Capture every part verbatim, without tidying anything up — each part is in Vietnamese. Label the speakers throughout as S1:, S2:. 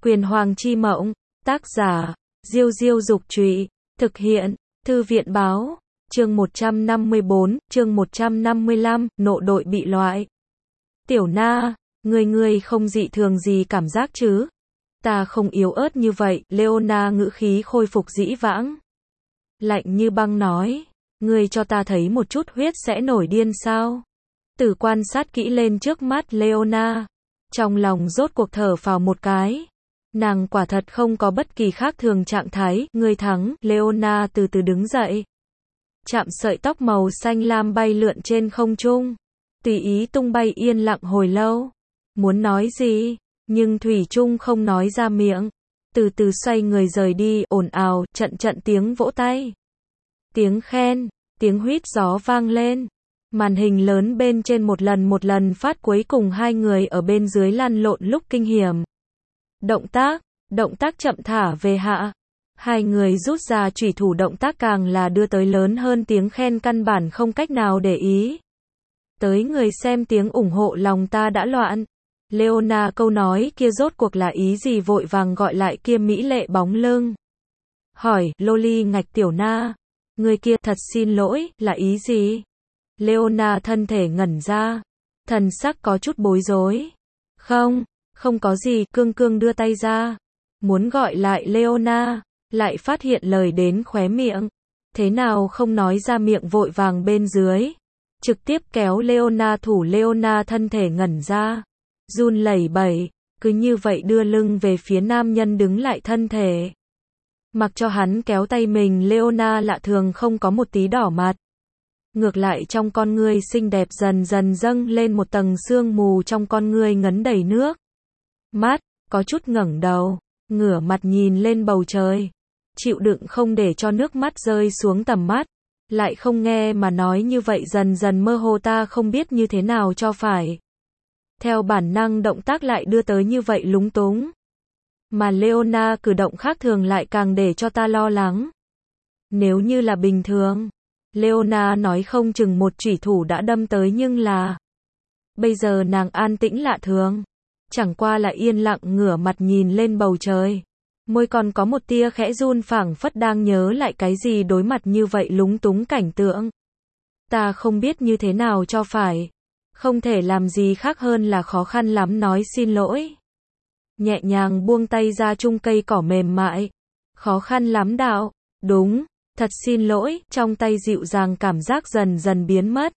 S1: Quyền Hoàng chi mộng, tác giả, Diêu Diêu Dục Trụy, thực hiện, Thư viện báo, chương một trăm năm mươi bốn, chương một trăm năm mươi lăm, nộ đội bị loại. Tiểu Na, người người không dị thường gì cảm giác chứ? Ta không yếu ớt như vậy, Leona ngữ khí khôi phục dĩ vãng. Lạnh như băng nói, ngươi cho ta thấy một chút huyết sẽ nổi điên sao? Tử quan sát kỹ lên trước mắt Leona, trong lòng rốt cuộc thở phào một cái. Nàng quả thật không có bất kỳ khác thường trạng thái, ngươi thắng, Leona từ từ đứng dậy. Chạm sợi tóc màu xanh lam bay lượn trên không trung, tùy ý tung bay yên lặng hồi lâu. Muốn nói gì, nhưng thủy chung không nói ra miệng. Từ từ xoay người rời đi, ồn ào, trận trận tiếng vỗ tay. Tiếng khen, tiếng huýt gió vang lên. Màn hình lớn bên trên một lần một lần phát cuối cùng hai người ở bên dưới lăn lộn lúc kinh hiểm. Động tác, động tác chậm thả về hạ. Hai người rút ra chủy thủ, động tác càng là đưa tới lớn hơn tiếng khen, căn bản không cách nào để ý. Tới người xem tiếng ủng hộ lòng ta đã loạn. Leona câu nói kia rốt cuộc là ý gì, vội vàng gọi lại kia mỹ lệ bóng lưng. Hỏi, Loli ngạch Tiểu Na, người kia thật xin lỗi, là ý gì? Leona thân thể ngẩn ra, thần sắc có chút bối rối. Không, không có gì, cương cương đưa tay ra. Muốn gọi lại Leona, lại phát hiện lời đến khóe miệng. Thế nào không nói ra miệng, vội vàng bên dưới. Trực tiếp kéo Leona thủ. Leona thân thể ngẩn ra, run lẩy bẩy, cứ như vậy đưa lưng về phía nam nhân đứng lại thân thể. Mặc cho hắn kéo tay mình, Leona lạ thường không có một tí đỏ mặt. Ngược lại trong con ngươi xinh đẹp dần dần dâng lên một tầng sương mù, trong con ngươi ngấn đầy nước mắt, có chút ngẩng đầu, ngửa mặt nhìn lên bầu trời, chịu đựng không để cho nước mắt rơi xuống tầm mắt, lại không nghe mà nói như vậy dần dần mơ hồ, ta không biết như thế nào cho phải. Theo bản năng động tác lại đưa tới như vậy lúng túng. Mà Leona cử động khác thường lại càng để cho ta lo lắng. Nếu như là bình thường, Leona nói không chừng một chủy thủ đã đâm tới, nhưng là bây giờ nàng an tĩnh lạ thường, chẳng qua là yên lặng ngửa mặt nhìn lên bầu trời, môi còn có một tia khẽ run, phảng phất đang nhớ lại cái gì. Đối mặt như vậy lúng túng cảnh tượng, ta không biết như thế nào cho phải, không thể làm gì khác hơn là khó khăn lắm nói xin lỗi. Nhẹ nhàng buông tay ra chung cây cỏ mềm mại, khó khăn lắm đạo, đúng, thật xin lỗi, trong tay dịu dàng cảm giác dần dần biến mất.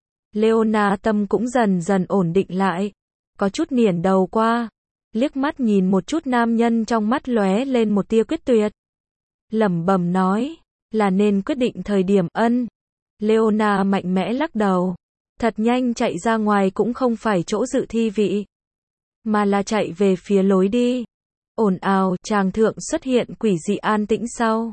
S1: Leona tâm cũng dần dần ổn định lại, có chút nghiêng đầu qua, liếc mắt nhìn một chút nam nhân, trong mắt lóe lên một tia quyết tuyệt. Lẩm bẩm nói, là nên quyết định thời điểm. Ân. Leona mạnh mẽ lắc đầu, thật nhanh chạy ra ngoài, cũng không phải chỗ dự thi vị, mà là chạy về phía lối đi. Ồn ào, tràng thượng xuất hiện quỷ dị an tĩnh, sau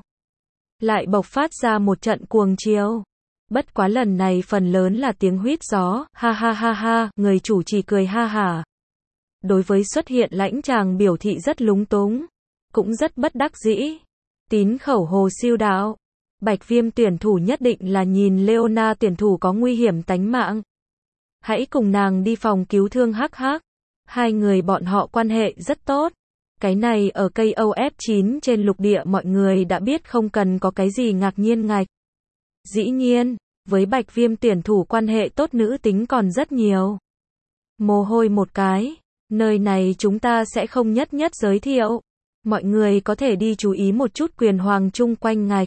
S1: lại bộc phát ra một trận cuồng chiều. Bất quá lần này phần lớn là tiếng huýt gió, ha ha ha ha, người chủ chỉ cười ha hả. Đối với xuất hiện lãnh chàng biểu thị rất lúng túng, cũng rất bất đắc dĩ. Tín khẩu hồ siêu đạo, Bạch Viêm tuyển thủ nhất định là nhìn Leona tuyển thủ có nguy hiểm tánh mạng, hãy cùng nàng đi phòng cứu thương. Hắc hắc. Hai người bọn họ quan hệ rất tốt. Cái này ở K O F chín trên lục địa mọi người đã biết, không cần có cái gì ngạc nhiên ngạch. Dĩ nhiên, với Bạch Viêm tuyển thủ quan hệ tốt nữ tính còn rất nhiều. Mồ hôi một cái, nơi này chúng ta sẽ không nhất nhất giới thiệu. Mọi người có thể đi chú ý một chút Quyền Hoàng chung quanh ngạch.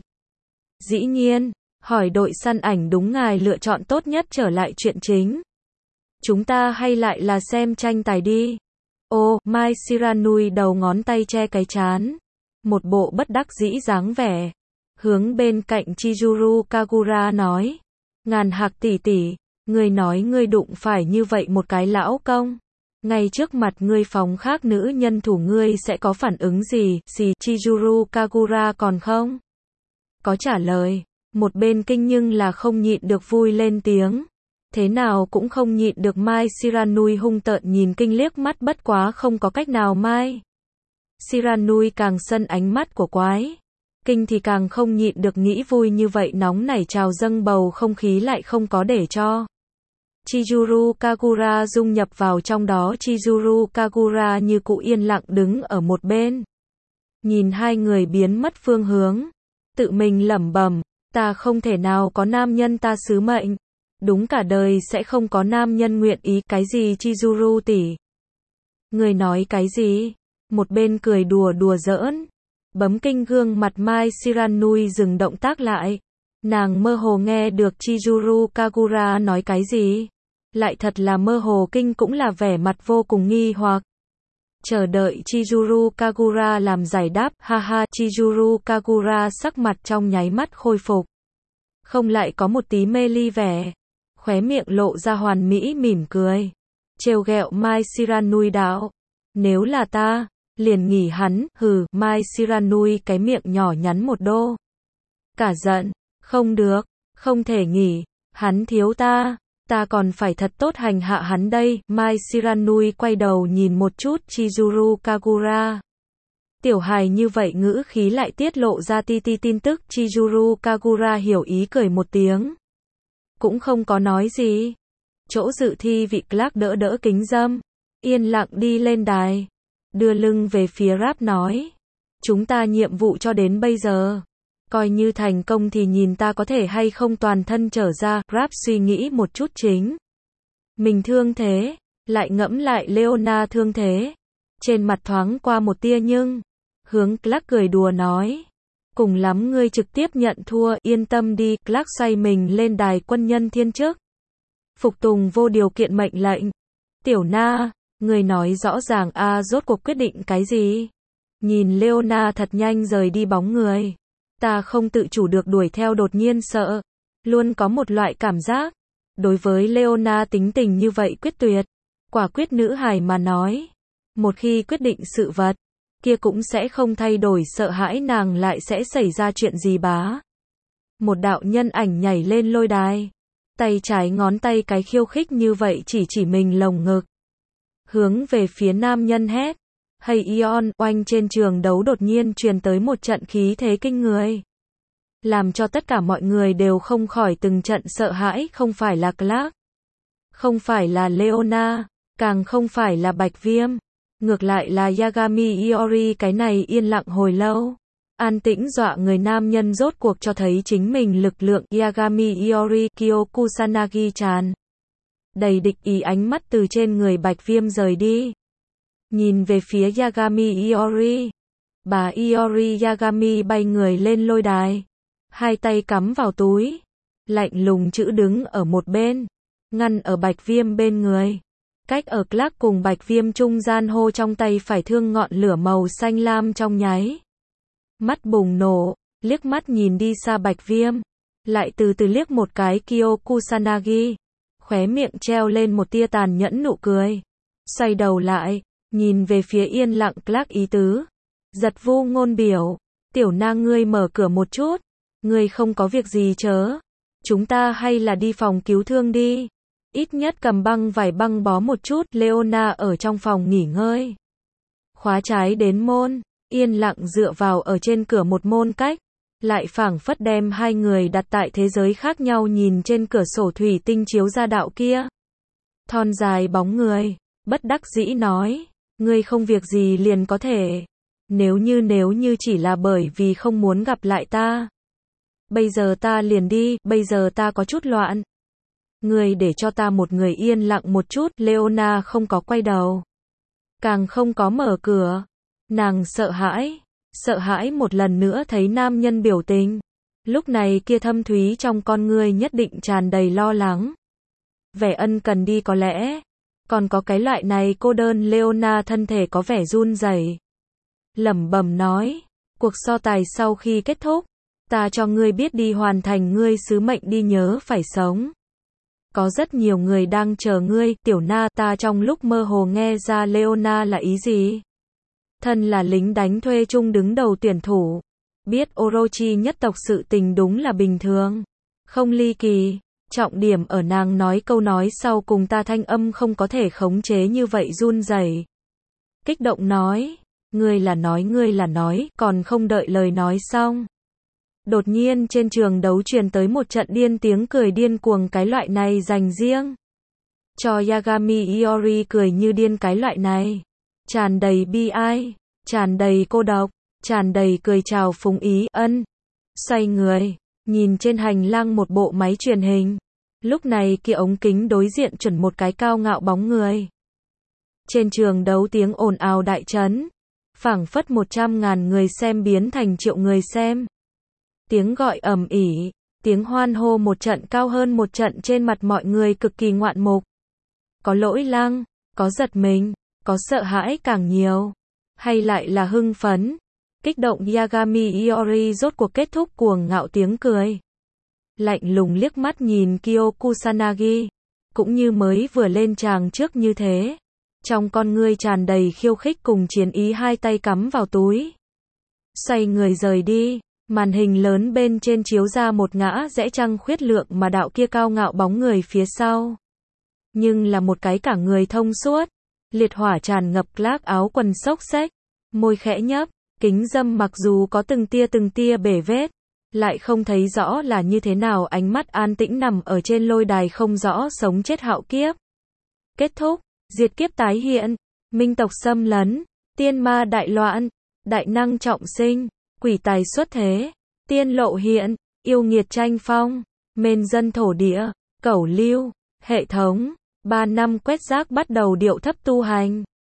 S1: Dĩ nhiên, hỏi đội săn ảnh đúng ngài lựa chọn tốt nhất. Trở lại chuyện chính, chúng ta hay lại là xem tranh tài đi. Ô, Mai Shiranui đầu ngón tay che cái trán, một bộ bất đắc dĩ dáng vẻ, hướng bên cạnh Chizuru Kagura nói, Ngàn Hạc tỷ tỷ, ngươi nói ngươi đụng phải như vậy một cái lão công, ngay trước mặt ngươi phóng khác nữ nhân thủ, ngươi sẽ có phản ứng gì? Xì, Chizuru Kagura còn không có trả lời, một bên kinh nhưng là không nhịn được vui lên tiếng. Thế nào cũng không nhịn được. Mai Shiranui hung tợn nhìn kinh liếc mắt, bất quá không có cách nào. Mai Shiranui càng sân ánh mắt của quái kinh thì càng không nhịn được nghĩ vui như vậy nóng nảy trào dâng bầu không khí lại không có để cho Chizuru Kagura dung nhập vào trong đó. Chizuru Kagura như cụ yên lặng đứng ở một bên. Nhìn hai người biến mất phương hướng. Tự mình lẩm bẩm, ta không thể nào có nam nhân ta sứ mệnh. Đúng cả đời sẽ không có nam nhân nguyện ý. Cái gì Chizuru tỷ? Người nói cái gì? Một bên cười đùa đùa giỡn. Bấm kinh gương mặt Mai Shiranui dừng động tác lại. Nàng mơ hồ nghe được Chizuru Kagura nói cái gì. Lại thật là mơ hồ kinh cũng là vẻ mặt vô cùng nghi hoặc. Chờ đợi Chizuru Kagura làm giải đáp. Ha ha, Chizuru Kagura sắc mặt trong nháy mắt khôi phục. Không lại có một tí mê ly vẻ. Khóe miệng lộ ra hoàn mỹ mỉm cười. Trêu ghẹo Mai Shiranui đạo. Nếu là ta, liền nghỉ hắn. Hừ, Mai Shiranui cái miệng nhỏ nhắn một đô. Cả giận. Không được, không thể nghỉ. Hắn thiếu ta. Ta còn phải thật tốt hành hạ hắn đây. Mai Shiranui quay đầu nhìn một chút Chizuru Kagura. Tiểu hài như vậy ngữ khí lại tiết lộ ra ti ti tin tức. Chizuru Kagura hiểu ý cười một tiếng. Cũng không có nói gì. Chỗ dự thi vị Clark đỡ đỡ kính dâm. Yên lặng đi lên đài. Đưa lưng về phía Rap nói. Chúng ta nhiệm vụ cho đến bây giờ. Coi như thành công thì nhìn ta có thể hay không toàn thân trở ra. Rap suy nghĩ một chút chính. Mình thương thế. Lại ngẫm lại Leona thương thế. Trên mặt thoáng qua một tia nhưng. Hướng Clark cười đùa nói. Cùng lắm ngươi trực tiếp nhận thua. Yên tâm đi. Clark xoay mình lên đài quân nhân thiên chức. Phục tùng vô điều kiện mệnh lệnh. Tiểu Na. Người nói rõ ràng a à, rốt cuộc quyết định cái gì? Nhìn Leona thật nhanh rời đi bóng người. Ta không tự chủ được đuổi theo đột nhiên sợ. Luôn có một loại cảm giác. Đối với Leona tính tình như vậy quyết tuyệt. Quả quyết nữ hài mà nói. Một khi quyết định sự vật. Kia cũng sẽ không thay đổi sợ hãi nàng lại sẽ xảy ra chuyện gì bá. Một đạo nhân ảnh nhảy lên lôi đài. Tay trái ngón tay cái khiêu khích như vậy chỉ chỉ mình lồng ngực. Hướng về phía nam nhân hét. Hey Ion, oanh trên trường đấu đột nhiên truyền tới một trận khí thế kinh người. Làm cho tất cả mọi người đều không khỏi từng trận sợ hãi. Không phải là Clark. Không phải là Leona. Càng không phải là Bạch Viêm. Ngược lại là Yagami Iori. Cái này yên lặng hồi lâu. An tĩnh dọa người nam nhân rốt cuộc cho thấy chính mình lực lượng. Yagami Iori Kyokusanagi-chan. Đầy địch ý ánh mắt từ trên người Bạch Viêm rời đi. Nhìn về phía Yagami Iori. Bà Iori Yagami bay người lên lôi đài. Hai tay cắm vào túi. Lạnh lùng chữ đứng ở một bên. Ngăn ở Bạch Viêm bên người. Cách ở Clark cùng Bạch Viêm trung gian hô trong tay phải thương ngọn lửa màu xanh lam trong nháy. Mắt bùng nổ. Liếc mắt nhìn đi xa Bạch Viêm. Lại từ từ liếc một cái Kyokusanagi. Khóe miệng treo lên một tia tàn nhẫn nụ cười. Xoay đầu lại. Nhìn về phía yên lặng Clark ý tứ. Giật vô ngôn biểu. Tiểu Na ngươi mở cửa một chút. Ngươi không có việc gì chớ. Chúng ta hay là đi phòng cứu thương đi. Ít nhất cầm băng vải băng bó một chút. Leona ở trong phòng nghỉ ngơi. Khóa trái đến môn. Yên lặng dựa vào ở trên cửa một môn cách. Lại phảng phất đem hai người đặt tại thế giới khác nhau nhìn trên cửa sổ thủy tinh chiếu ra đạo kia. Thon dài bóng người. Bất đắc dĩ nói. Ngươi không việc gì liền có thể. Nếu như nếu như chỉ là bởi vì không muốn gặp lại ta. Bây giờ ta liền đi, bây giờ ta có chút loạn. Ngươi để cho ta một người yên lặng một chút. Leona không có quay đầu. Càng không có mở cửa. Nàng sợ hãi. Sợ hãi một lần nữa thấy nam nhân biểu tình. Lúc này kia thâm thúy trong con ngươi nhất định tràn đầy lo lắng. Vẻ ân cần đi có lẽ. Còn có cái loại này cô đơn. Leona thân thể có vẻ run rẩy. Lẩm bẩm nói. Cuộc so tài sau khi kết thúc. Ta cho ngươi biết đi hoàn thành ngươi sứ mệnh đi nhớ phải sống. Có rất nhiều người đang chờ ngươi. Tiểu Na ta trong lúc mơ hồ nghe ra Leona là ý gì. Thân là lính đánh thuê chung đứng đầu tuyển thủ. Biết Orochi nhất tộc sự tình đúng là bình thường. Không ly kỳ. Trọng điểm ở nàng nói câu nói sau cùng ta thanh âm không có thể khống chế như vậy run rẩy. Kích động nói. Ngươi là nói ngươi là nói. Còn không đợi lời nói xong. Đột nhiên trên trường đấu truyền tới một trận điên tiếng cười điên cuồng cái loại này dành riêng. cho Yagami Iori cười như điên cái loại này. Tràn đầy bi ai, tràn đầy cô độc, tràn đầy cười chào phúng ý ân. Xoay người, nhìn trên hành lang một bộ máy truyền hình. Lúc này kia ống kính đối diện chuẩn một cái cao ngạo bóng người. Trên trường đấu tiếng ồn ào đại trấn. Phảng phất một trăm ngàn người xem biến thành triệu người xem. Tiếng gọi ầm ĩ, tiếng hoan hô một trận cao hơn một trận trên mặt mọi người cực kỳ ngoạn mục. Có lỗi lăng, có giật mình, có sợ hãi càng nhiều. Hay lại là hưng phấn. Kích động Yagami Iori rốt cuộc kết thúc cuồng ngạo tiếng cười. Lạnh lùng liếc mắt nhìn Kyo Kusanagi. Cũng như mới vừa lên tràng trước như thế. Trong con ngươi tràn đầy khiêu khích cùng chiến ý hai tay cắm vào túi. Xoay người rời đi. Màn hình lớn bên trên chiếu ra một ngã rẽ trăng khuyết lượng mà đạo kia cao ngạo bóng người phía sau. Nhưng là một cái cả người thông suốt. Liệt hỏa tràn ngập Clark áo quần xốc xếch. Môi khẽ nhấp. Kính dâm mặc dù có từng tia từng tia bể vết. Lại không thấy rõ là như thế nào, ánh mắt an tĩnh nằm ở trên lôi đài không rõ sống chết hạo kiếp. Kết thúc. Diệt kiếp tái hiện. Minh tộc xâm lấn. Tiên ma đại loạn. Đại năng trọng sinh. Quỷ tài xuất thế. Tiên lộ hiện. Yêu nghiệt tranh phong. Mên dân thổ địa. Cẩu lưu. Hệ thống. Ba năm quét rác bắt đầu điệu thấp tu hành.